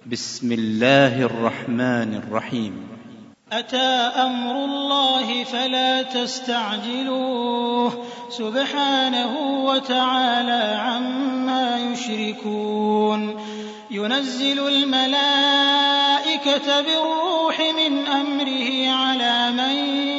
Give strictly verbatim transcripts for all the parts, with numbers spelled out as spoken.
بسم الله الرحمن الرحيم. أتى أمر الله فلا تستعجلوه سبحانه وتعالى عما يشركون. ينزل الملائكة بالروح من أمره على من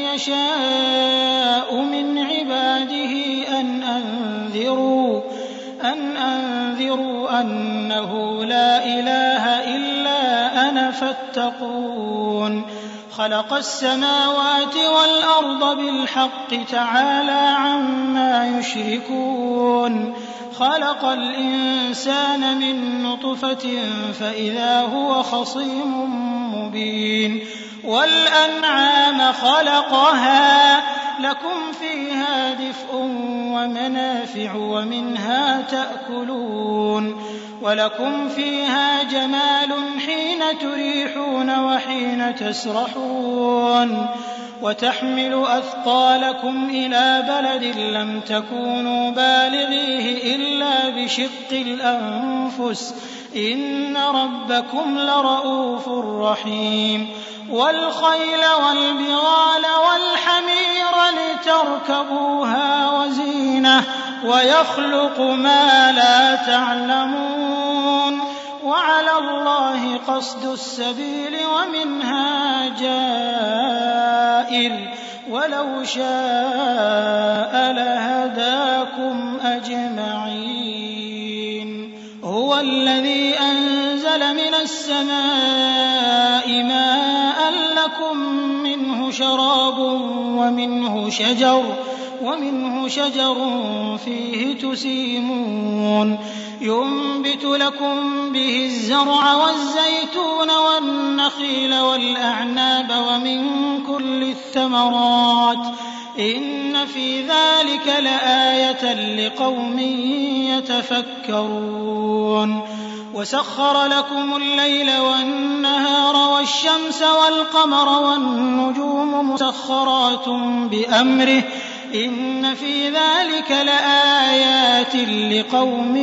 يشاء من عباده أن أنذروا أن أنذروا أنه لا إله إلا أنا فاتقون. خلق السماوات والأرض بالحق تعالى عما يشركون. خلق الإنسان من نطفة فإذا هو خصيم مبين. والأنعام خلقها لكم فيها دفء ومنافع ومنها تأكلون. ولكم فيها جمال حين تريحون وحين تسرحون. وتحمل أثقالكم إلى بلد لم تكونوا بالغيه إلا بشق الأنفس إن ربكم لرؤوف رحيم. والخيل والبغال والحمير لتركبوها وزينة ويخلق ما لا تعلمون. وعلى الله قصد السبيل ومنها جائر ولو شاء لهداكم أجمعين. هو الذي أنزل من السماء ماء لكم منه شراب ومنه شجر ومنه شجر فيه تسيمون. ينبت لكم به الزرع والزيتون والنخيل والأعناب ومن كل الثمرات إن في ذلك لآية لقوم يتفكرون. وسخر لكم الليل والنهار والشمس والقمر والنجوم مسخرات بأمره إن في ذلك لآيات لقوم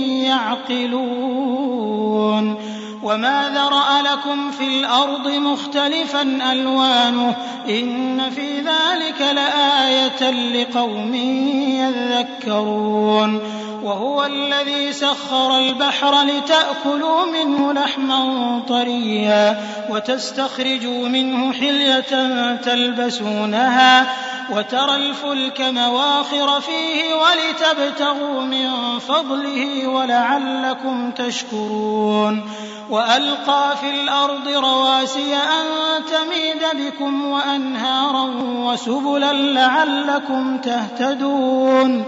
يعقلون. وما ذرأ لكم في الأرض مختلفا ألوانه إن في ذلك لآية لقوم يذكرون. وهو الذي سخر البحر لتأكلوا منه لحما طريا وتستخرجوا منه حلية تلبسونها وترى الفلك مواخر فيه ولتبتغوا من فضله ولعلكم تشكرون. وألقى في الأرض رواسي أن تميد بكم وأنهارا وسبلا لعلكم تهتدون.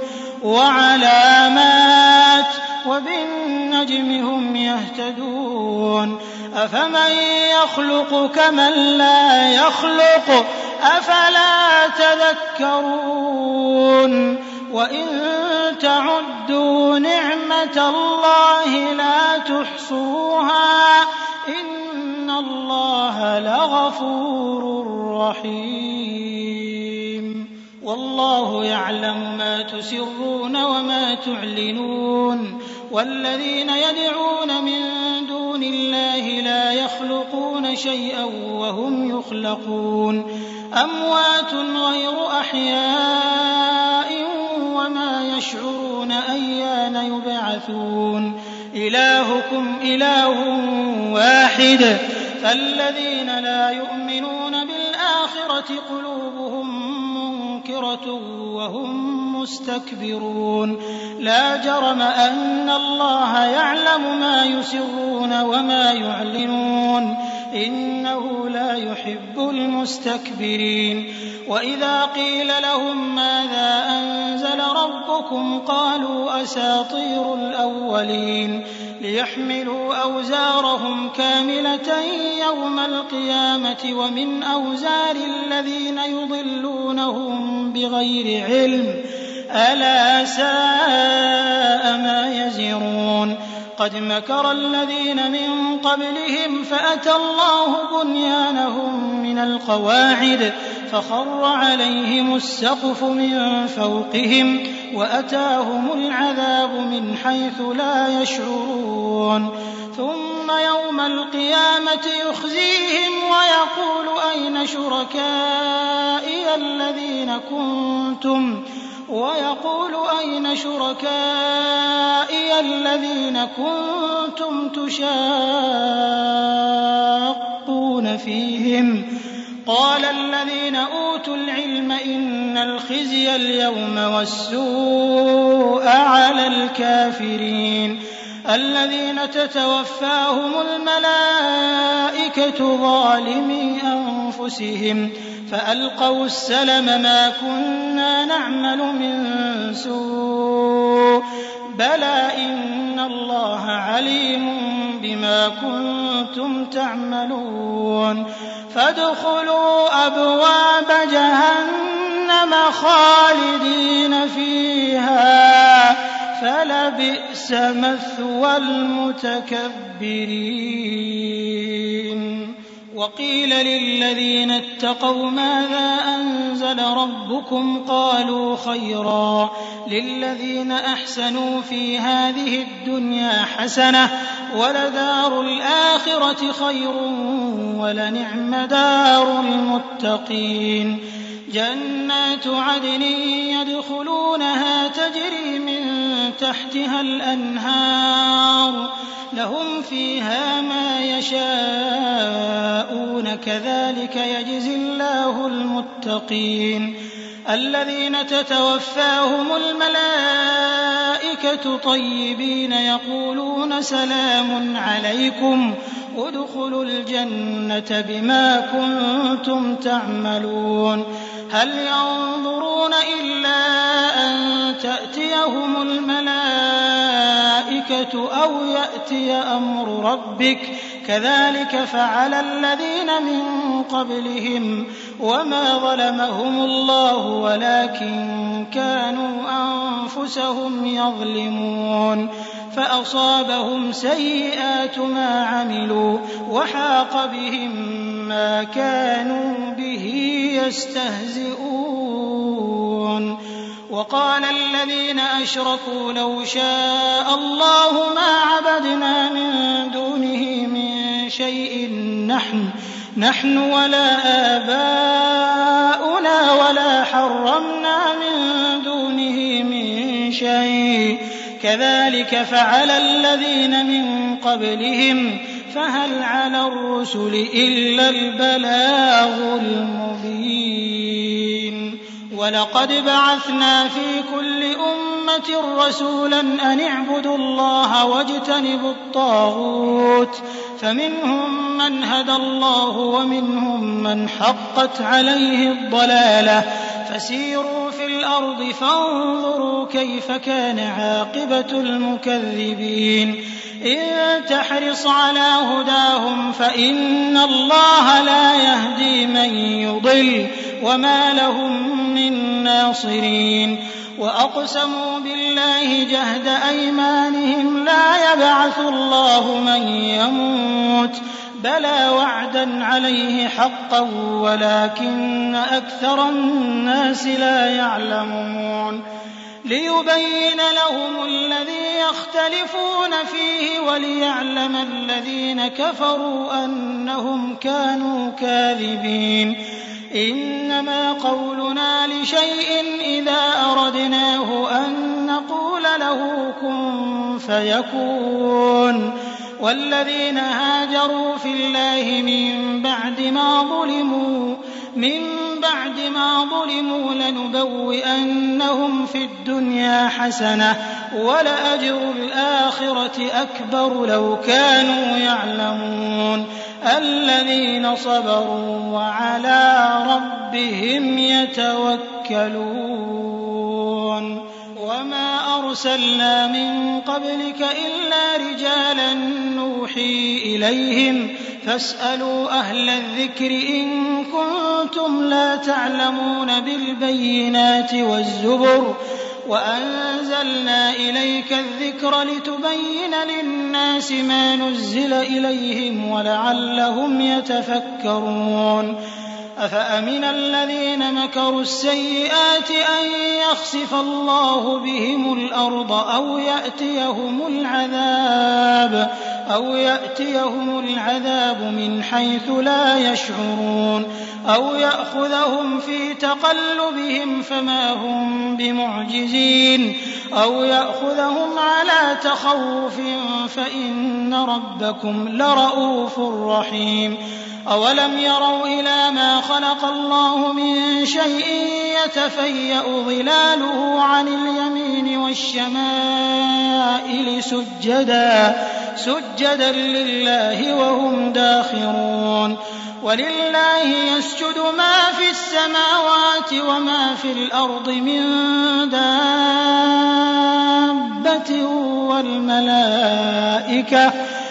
وعلامات وبالنجم هم يهتدون. أفمن يخلق كمن لا يخلق أفلا تذكرون. وإن تعدوا نعمة الله لا تحصوها إن الله لغفور رحيم. والله يعلم ما تسرون وما تعلنون. والذين يدعون من دون الله لا يخلقون شيئا وهم يخلقون. أموات غير أحياء وما يشعرون أيان يبعثون. إلهكم إله واحد فالذين لا يؤمنون بالآخرة قلوبهم منكرة وهم مستكبرون. لا جرم أن الله يعلم ما يسرون وما يعلنون إنه لا يحب المستكبرين. وإذا قيل لهم ماذا أنزل ربكم قالوا أساطير الأولين ليحملوا أوزارهم كاملة يوم القيامة ومن أوزار الذين يضلونهم بغير علم ألا ساء ما يزرون. قد مكر الذين من قبلهم فأتى الله بنيانهم من القواعد فخر عليهم السقف من فوقهم وأتاهم العذاب من حيث لا يشعرون. ثم يوم القيامة يخزيهم ويقول أين شركائي الذين كنتم ويقول أين شركائي الذين كنتم تشاقون فيهم قال الذين أوتوا العلم إن الخزي اليوم والسوء على الكافرين الذين تتوفاهم الملائكة ظالمي أنفسهم فألقوا السلم ما كنا نعمل من سوء بلى إن الله عليم بما كنتم تعملون فادخلوا أبواب جهنم خالدين فيها فلبئس مثوى المتكبرين وقيل للذين اتقوا ماذا أنزل ربكم قالوا خيرا للذين أحسنوا في هذه الدنيا حسنة ولدار الآخرة خير ولنعم دار المتقين جنات عدن يدخلونها تجري من تحتها الأنهار لهم فيها ما يشاءون كذلك يجزي الله المتقين الذين تتوفاهم الملائكة طيبين يقولون سلام عليكم ادخلوا الجنة بما كنتم تعملون هل ينظرون إلا أن تأتيهم الملائكة أو يأتي أمر ربك كذلك فعل الذين من قبلهم وما ظلمهم الله ولكن كانوا أنفسهم يظلمون فأصابهم سيئات ما عملوا وحاق بهم ما كانوا به يستهزئون وقال الذين أشركوا لو شاء الله ما عبدنا من دونه من شيء نحن نحن ولا آباؤنا ولا حرمنا من دونه من شيء كذلك فعل الذين من قبلهم فهل على الرسل إلا البلاغ المبين ولقد بعثنا في كل أمة رسولا أن اعبدوا الله واجتنبوا الطاغوت فمنهم من هدى الله ومنهم من حقت عليه الضلالة فسيروا في الأرض فانظروا كيف كان عاقبة المكذبين إن تحرص على هداهم فإن الله لا يهدي من يضل وما لهم من ناصرين وأقسموا بالله جهد أيمانهم لا يبعث الله من يموت بلى وعدا عليه حقا ولكن أكثر الناس لا يعلمون ليبين لهم الذي يختلفون فيه وليعلم الذين كفروا أنهم كانوا كاذبين إنما قولنا لشيء إذا أردناه أن نقول له كن فيكون والذين هاجروا في الله من بعد ما ظلموا من بعد ما ظلموا لنبوئنهم في الدنيا حسنة ولأجر الآخرة أكبر لو كانوا يعلمون الذين صبروا وعلى ربهم يتوكلون وما أرسلنا من قبلك إلا رجالا نوحي إليهم فاسألوا أهل الذكر إن كنتم لا تعلمون بالبينات والزبر وأنزلنا إليك الذكر لتبين للناس ما نزل إليهم ولعلهم يتفكرون أفأمن الذين مكروا السيئات أن يخسف الله بهم الأرض أو يأتيهم العذاب أو يأتيهم العذاب من حيث لا يشعرون أو يأخذهم في تقلبهم فما هم بمعجزين أو يأخذهم على تخوف فإن ربكم لرءوف رحيم أولم يروا إلى ما خلق الله من شيء يتفيأ ظلاله عن اليمين والشمائل سجدا سجدا لله وهم داخرون ولله يسجد ما في السماوات وما في الأرض من دابة والملائكة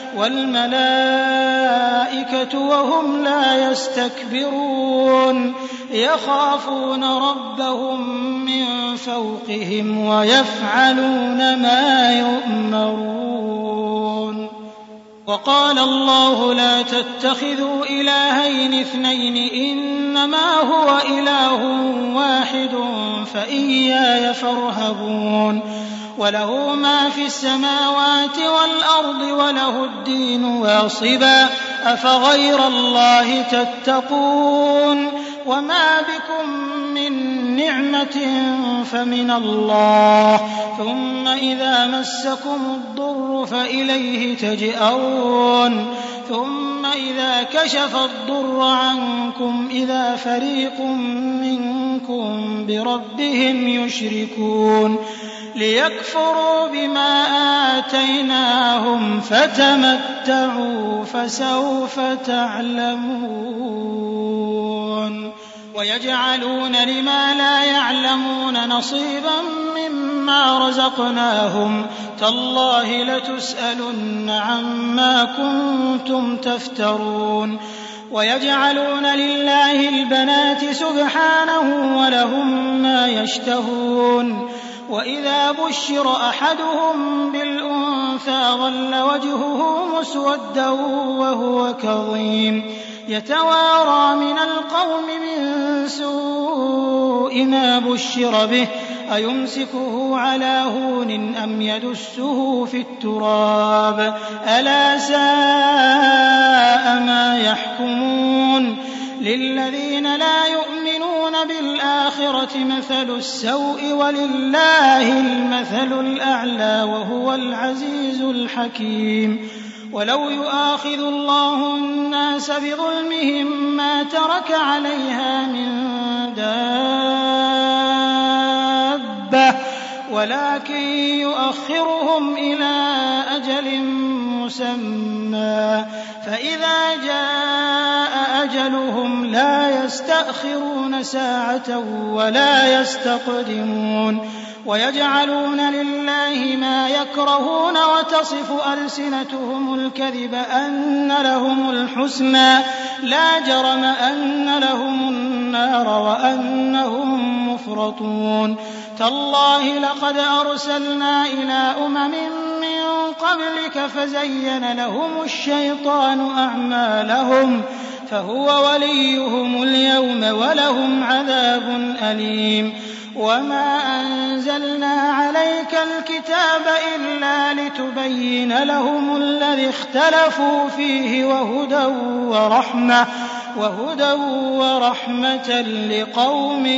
والملائكة وهم لا يستكبرون يخافون ربهم من فوقهم ويفعلون ما يؤمرون وقال الله لا تتخذوا إلهين اثنين إنما هو إله واحد فإياي فارهبون وله ما في السماوات والأرض وله الدين واصبا أفغير الله تتقون وما بكم من نعمة فمن الله ثم إذا مسكم الضر فإليه تجأرون ثم إذا كشف الضر عنكم إذا فريق منكم بربهم يشركون ليكفروا بما آتيناهم فتمتعوا فسوف تعلمون ويجعلون لما لا يعلمون نصيبا مما رزقناهم تالله لتسألن عما كنتم تفترون ويجعلون لله البنات سبحانه ولهم ما يشتهون وإذا بشر أحدهم بالأنثى ظل وجهه مسودا وهو كظيم يتوارى من القوم من سوء ما بشر به أيمسكه على هون أم يدسه في التراب ألا ساء ما يحكمون للذين لا يؤمنون بالآخرة مثل السوء ولله المثل الأعلى وهو العزيز الحكيم ولو يؤاخذ الله الناس بظلمهم ما ترك عليها من دابة ولكن يؤخرهم إلى أجل مسمى فإذا جاء أجلهم لا يستأخرون ساعة ولا يستقدمون ويجعلون لله ما يكرهون وتصف ألسنتهم الكذب أن لهم الحسنى لا جرم أن لهم النار وأنهم مفرطون تالله لقد أرسلنا إلى أمم من قبلك فزين لهم الشيطان أعمالهم فهو وليهم اليوم ولهم عذاب أليم وما أنزلنا عليك الكتاب إلا لتبين لهم الذي اختلفوا فيه وهدى ورحمة وهدى ورحمة لقوم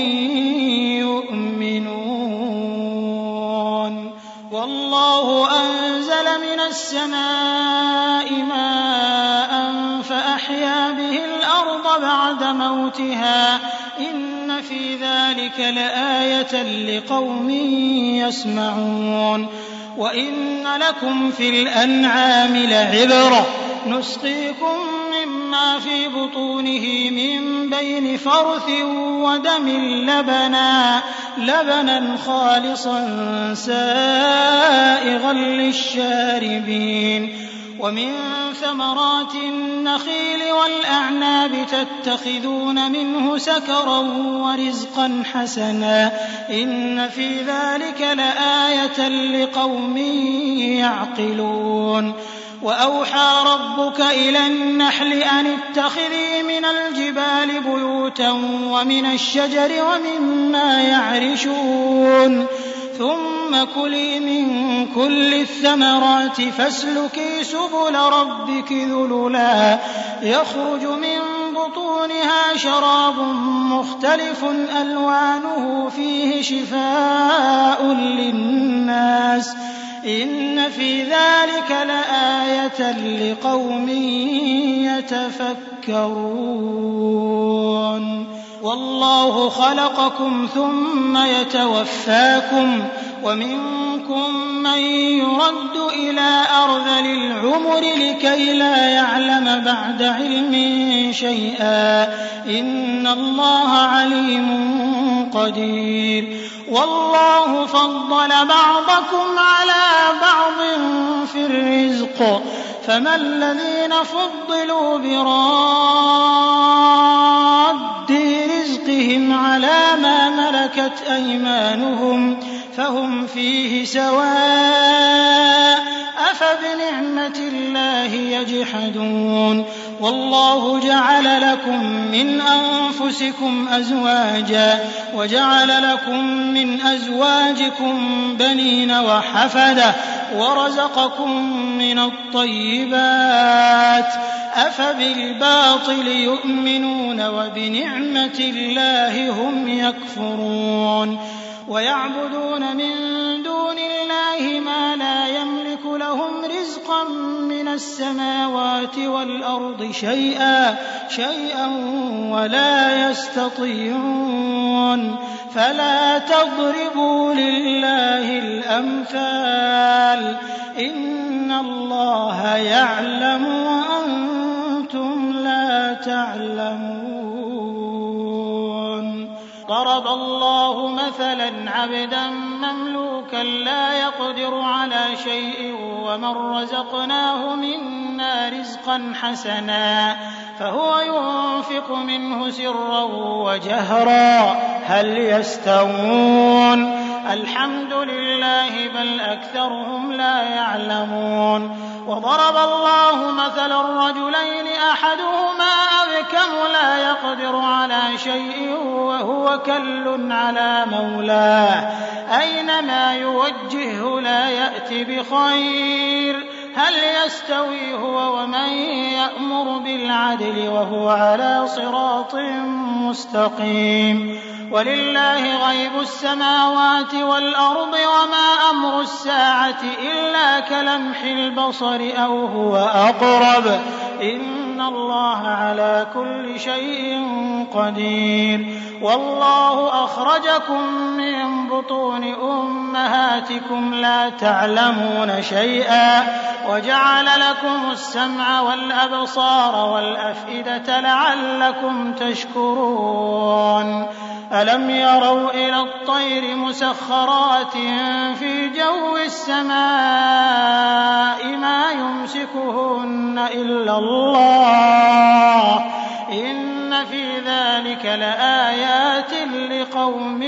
يؤمنون والله أنزل من السماء ماء فأحيا به الأرض بعد موتها إن في ذلك لآية لقوم يسمعون وإن لكم في الأنعام لعبرة نسقيكم مما في بطونه من بين فرث ودم لبنا لبنا خالصا سائغا للشاربين ومن ثمرات النخيل والأعناب تتخذون منه سكرا ورزقا حسنا إن في ذلك لآية لقوم يعقلون وأوحى ربك إلى النحل أن اتخذي من الجبال بيوتا ومن الشجر ومما يعرشون ثم كلي من كل الثمرات فاسلكي سبل ربك ذللا يخرج من بطونها شراب مختلف ألوانه فيه شفاء للناس إن في ذلك لآية لقوم يتفكرون والله خلقكم ثم يتوفاكم ومنكم من يرد إلى أرذل العمر لكي لا يعلم بعد علم شيئا إن الله عليم قدير والله فضل بعضكم على بعض في الرزق فما الذين فضلوا براد رزقهم على ما ملكت أيمانهم فهم فيه سواء أفبنعمة الله يجحدون والله جعل لكم من أنفسكم أزواجا وجعل لكم من أزواجكم بنين وحفدة ورزقكم من الطيبات أفبالباطل يؤمنون وبنعمة الله هم يكفرون ويعبدون من دون الله ما لا يملك لهم رزقا من السماوات والأرض شيئا شيئا ولا يستطيعون فلا تضربوا لله الأمثال إن الله يعلم وأنتم لا تعلمون ضرب الله مثلا عبدا مملوكا لا يقدر على شيء ومن رزقناه منا رزقا حسنا فهو ينفق منه سرا وجهرا هل يستوون الحمد لله بل أكثرهم لا يعلمون وضرب الله مثلا رجلين أحدهما أبكم لا يقدر على شيء وهو كل على مولاه أينما يوجهه لا يأتي بخير هل يستوي هو ومن يأمر بالعدل وهو على صراط مستقيم ولله غيب السماوات والأرض وما أمر الساعة إلا كلمح البصر أو هو أقرب إن الله على كل شيء قدير والله أخرجكم من بطون أمهاتكم لا تعلمون شيئا وجعل لكم السمع والأبصار والأفئدة لعلكم تشكرون ألم يروا إلى الطير مسخرات في جو السماء ما يمسكهن إلا الله إن في ذلك لآيات لقوم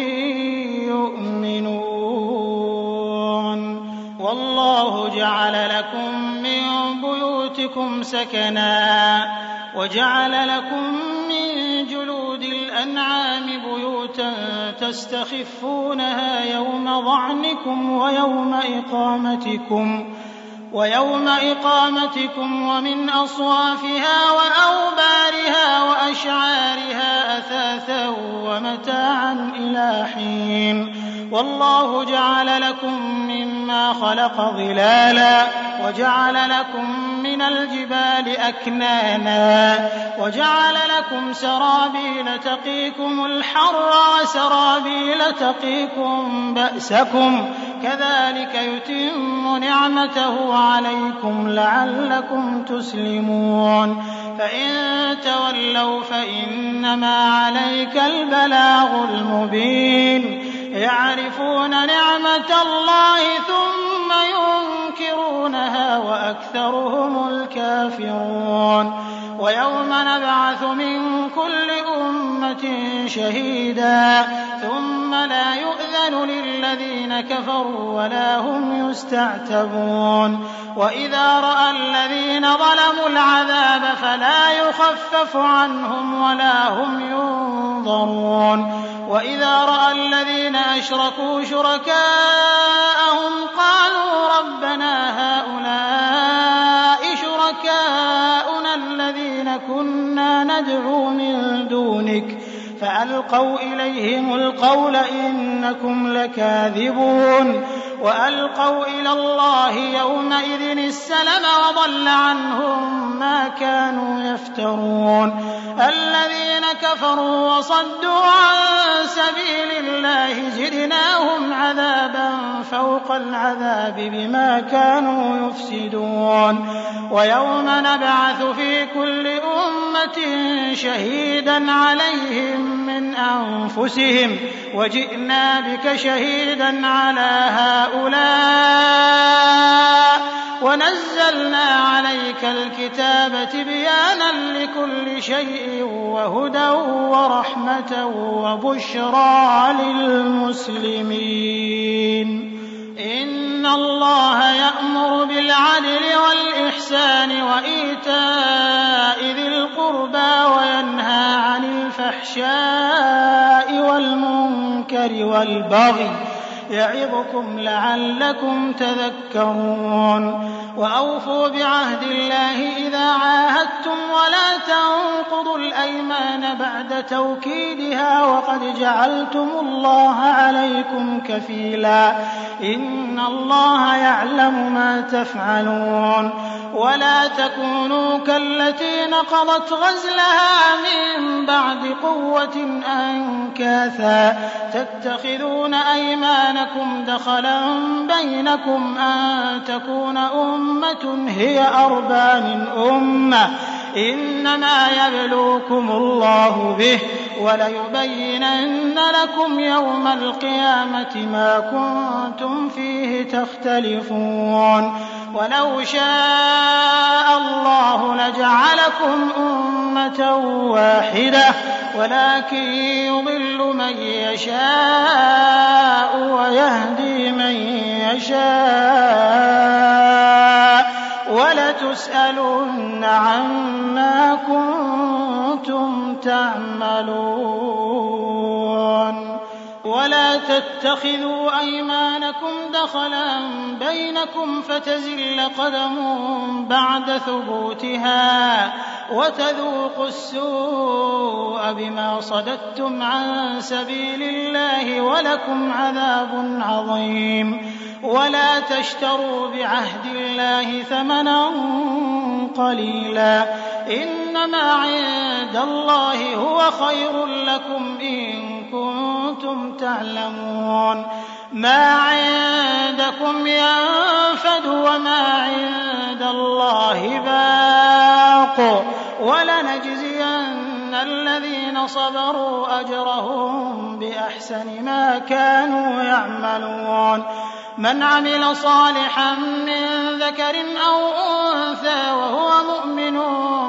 يؤمنون والله جعل لكم من بيوتكم سكنا وجعل لكم من جلود الأنعام بيوتا تستخفونها يوم ظعنكم ويوم إقامتكم ويوم إقامتكم ومن أصوافها وأوبارها وأشعارها أثاثا ومتاعا إلى حين والله جعل لكم مما خلق ظلالا وجعل لكم من الجبال أكنانا وجعل لكم سرابيل تقيكم الحر وسرابيل تقيكم بأسكم كذلك يتم نعمته عليكم لعلكم تسلمون فإن تولوا فإنما عليك البلاغ المبين يعرفون نعمة الله ثم ينكرونها وأكثرهم الكافرون ويوم نبعث من كل أمة شهيدا ثم لا يؤذن للذين كفروا ولا هم يستعتبون وإذا رأى الذين ظلموا العذاب فلا يخفف عنهم ولا هم ينظرون وإذا رأى الذين أشركوا شركاءهم قالوا ربنا هؤلاء شركاؤنا الذين كنا ندعو من دونك فألقوا إليهم القول إنكم لكاذبون وألقوا إلى الله يومئذ السلم وضل عنهم ما كانوا يفترون الذين كفروا وصدوا عن سبيل الله زدناهم عذابا فوق العذاب بما كانوا يفسدون ويوم نبعث في كل أمة شهيدا عليهم من أنفسهم وجئنا بك شهيدا على هؤلاء ونزلنا عليك الكتاب تبيانا لكل شيء وهدى ورحمة وبشرى للمسلمين إن الله يأمر بالعدل والإحسان وإيتاء ذي القربى وينهى عن الفحشاء والمنكر والبغي يعظكم لعلكم تذكرون وأوفوا بعهد الله إذا عاهدتم ولا تنقضوا الأيمان بعد توكيدها وقد جعلتم الله عليكم كفيلا إن الله يعلم ما تفعلون ولا تكونوا كالتي نقضت غزلها من بعد قوة أنكاثا تتخذون أيمانكم دخلا بينكم أن تكون أمة هي أربى من أمة إنما يبلوكم الله به وليبينن لكم يوم القيامة ما كنتم فيه تختلفون ولو شاء الله لجعلكم أمة واحدة ولكن يضل من يشاء ويهدي من يشاء ولتسألن عما كنتم تعملون ولا تتخذوا أيمانكم دخلا بينكم فتزل قدم بعد ثبوتها وتذوقوا السوء بما صددتم عن سبيل الله ولكم عذاب عظيم ولا تشتروا بعهد الله ثمنا قليلا إنما عند الله هو خير لكم إن كنتم تعلمون ما عندكم ينفد وما عند الله باق ولنجزين الذين صبروا أجرهم بأحسن ما كانوا يعملون من عمل صالحا من ذكر أو أنثى وهو مؤمن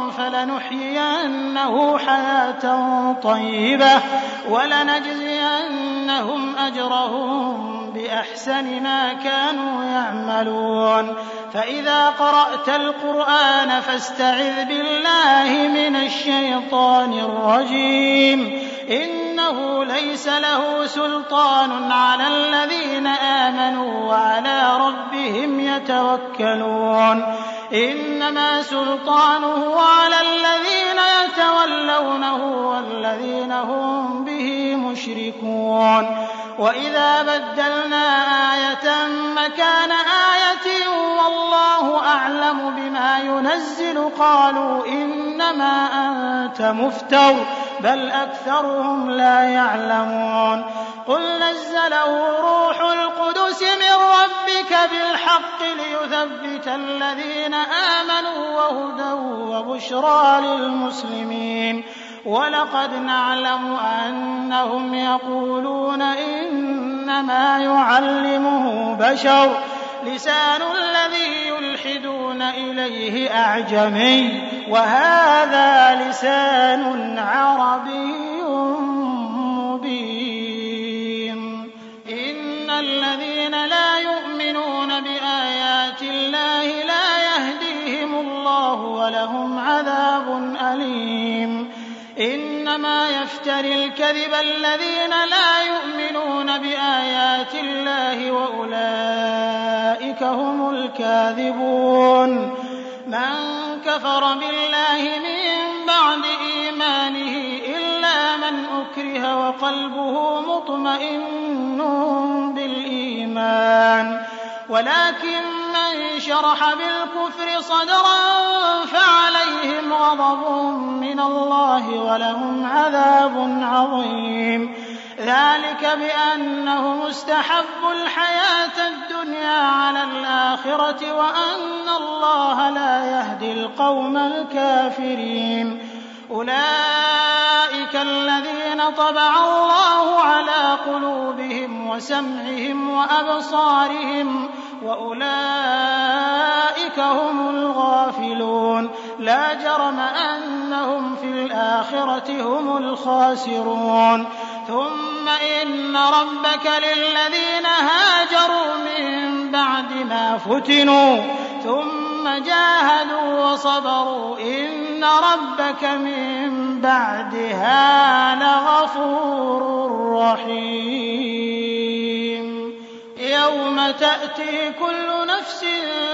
فلنحيينه حياة طيبة ولنجزينهم أجرهم بأحسن ما كانوا يعملون فإذا قرأت القرآن فاستعذ بالله من الشيطان الرجيم إنه ليس له سلطان على الذين آمنوا وعلى ربهم يتوكلون إنما سلطانه على الذين يتولونه والذين هم به مشركون وإذا بدلنا آية مكان آية والله أعلم بما ينزل قالوا إنما أنت مفتر بل أكثرهم لا يعلمون قل نزله روح القدس من ربك بالحق ليثبت الذين آمنوا وهدى وبشرى للمسلمين ولقد نعلم أنهم يقولون إنما يعلمه بشر لسان الذي يلحدون إليه أعجمي وهذا لسان عربي مبين إن الذين لا يؤمنون بآيات الله لا يهديهم الله ولهم عذاب أليم إنما يفتري الكذب الذين لا يؤمنون بآيات الله وأولئك هم الكاذبون. من كفر بالله من بعد إيمانه إلا من أكره وقلبه مطمئن بالإيمان، ولكن من شرح بالكفر صدرا فعليهم غضب من الله ولهم عذاب عظيم. ذلك بأنهم استحبوا الحياة الدنيا على الآخرة وأن الله لا يهدي القوم الكافرين. أولئك الذين طبع الله على قلوبهم وسمعهم وأبصارهم وأولئك هم الغافلون. لا جرم أنهم في الآخرة هم الخاسرون. ثم إن ربك للذين هاجروا من بعد ما فتنوا ثم جاهدوا وصبروا إن ربك من بعدها لغفور رحيم. يوم تأتي كل نفس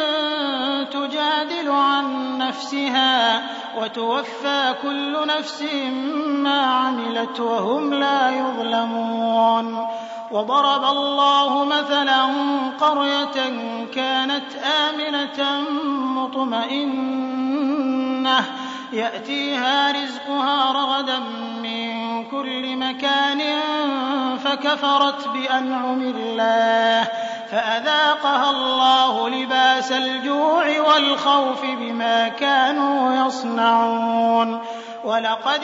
تجادل عن نفسها وتوفى كل نفس ما عملت وهم لا يظلمون. وضرب الله مثلا قرية كانت آمنة مطمئنة يأتيها رزقها رغدا من كل مكان فكفرت بأنعم الله فأذاقها الله لباس الجوع والخوف بما كانوا يصنعون. ولقد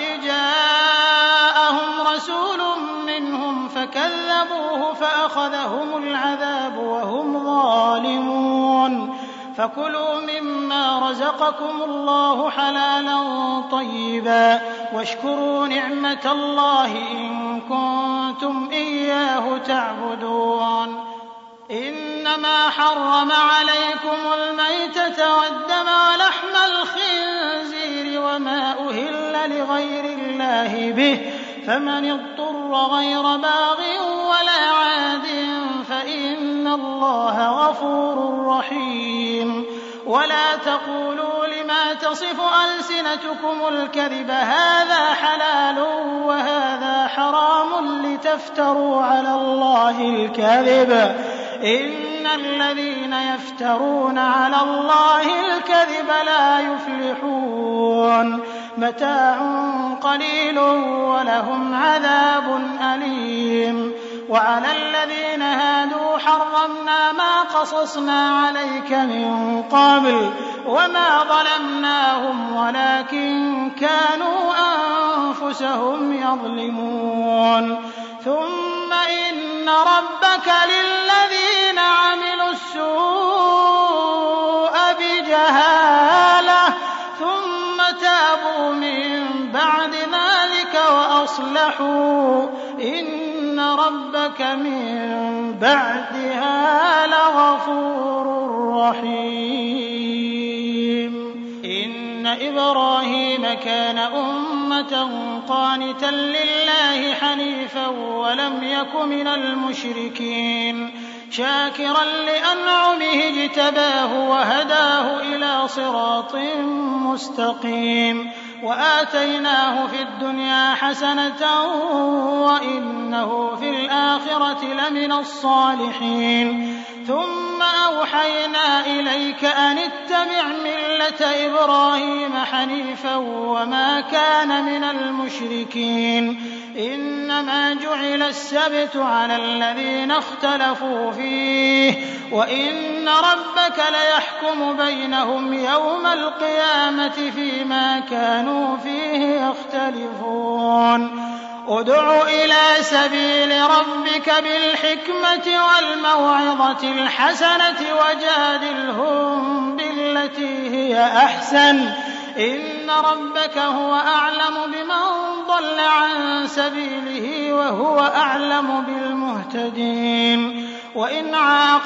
جاءهم رسول منهم فكذبوه فأخذهم العذاب وهم ظالمون. فكلوا مما رزقكم الله حلالا طيبا واشكروا نعمة الله إن كنتم إياه تعبدون. إنما حرم عليكم الميتة والدم ولحم الخنزير وما أهل لغير الله به فمن اضطر غير باغ ولا عاد فإن الله غفور رحيم. ولا تقولوا لما تصف ألسنتكم الكذب هذا حلال وهذا حرام لتفتروا على الله الكذب إن الذين يفترون على الله الكذب لا يفلحون. متاع قليل ولهم عذاب أليم. وعلى الذين هادوا حرمنا ما قصصنا عليك من قبل وما ظلمناهم ولكن كانوا أنفسهم يظلمون. ثم إن ربك للذين عملوا السوء بجهالة ثم تابوا من بعد ذلك وأصلحوا إن ربك من بعدها لغفور رحيم. إن إبراهيم كان أمة قانتا لله حنيفا ولم يك من المشركين شاكرا لأنعمه اجتباه وهداه إلى صراط مستقيم. وآتيناه في الدنيا حسنة وإنه في الآخرة لمن الصالحين. ثم أوحينا إليك أن اتبع ملة إبراهيم حنيفا وما كان من المشركين. إنما جعل السبت على الذين اختلفوا فيه وإن ربك ليحكم بينهم يوم القيامة فيما كانوا فيه يختلفون. ادع إلى سبيل ربك بالحكمة والموعظة الحسنة وجادلهم بالتي هي أحسن إن ربك هو أعلم بمن ضل عن سبيله وهو أعلم بالمهتدين. وإن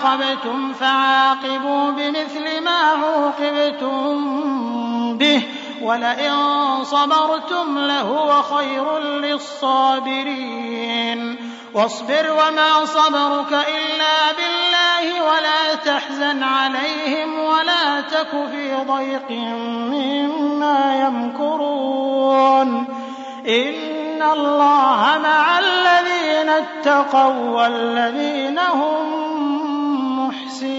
عاقبتم فعاقبوا بمثل ما عوقبتم به وَلَئِن صَبَرْتُمْ لَهُوَ خَيْرٌ لِّلصَّابِرِينَ وَاصْبِرْ وَمَا صَبْرُكَ إِلَّا بِاللَّهِ وَلَا تَحْزَنْ عَلَيْهِمْ وَلَا تَكُ فِي ضَيْقٍ مِّمَّا يَمْكُرُونَ إِنَّ اللَّهَ مَعَ الَّذِينَ اتَّقَوا وَّالَّذِينَ هُم مُّحْسِنُونَ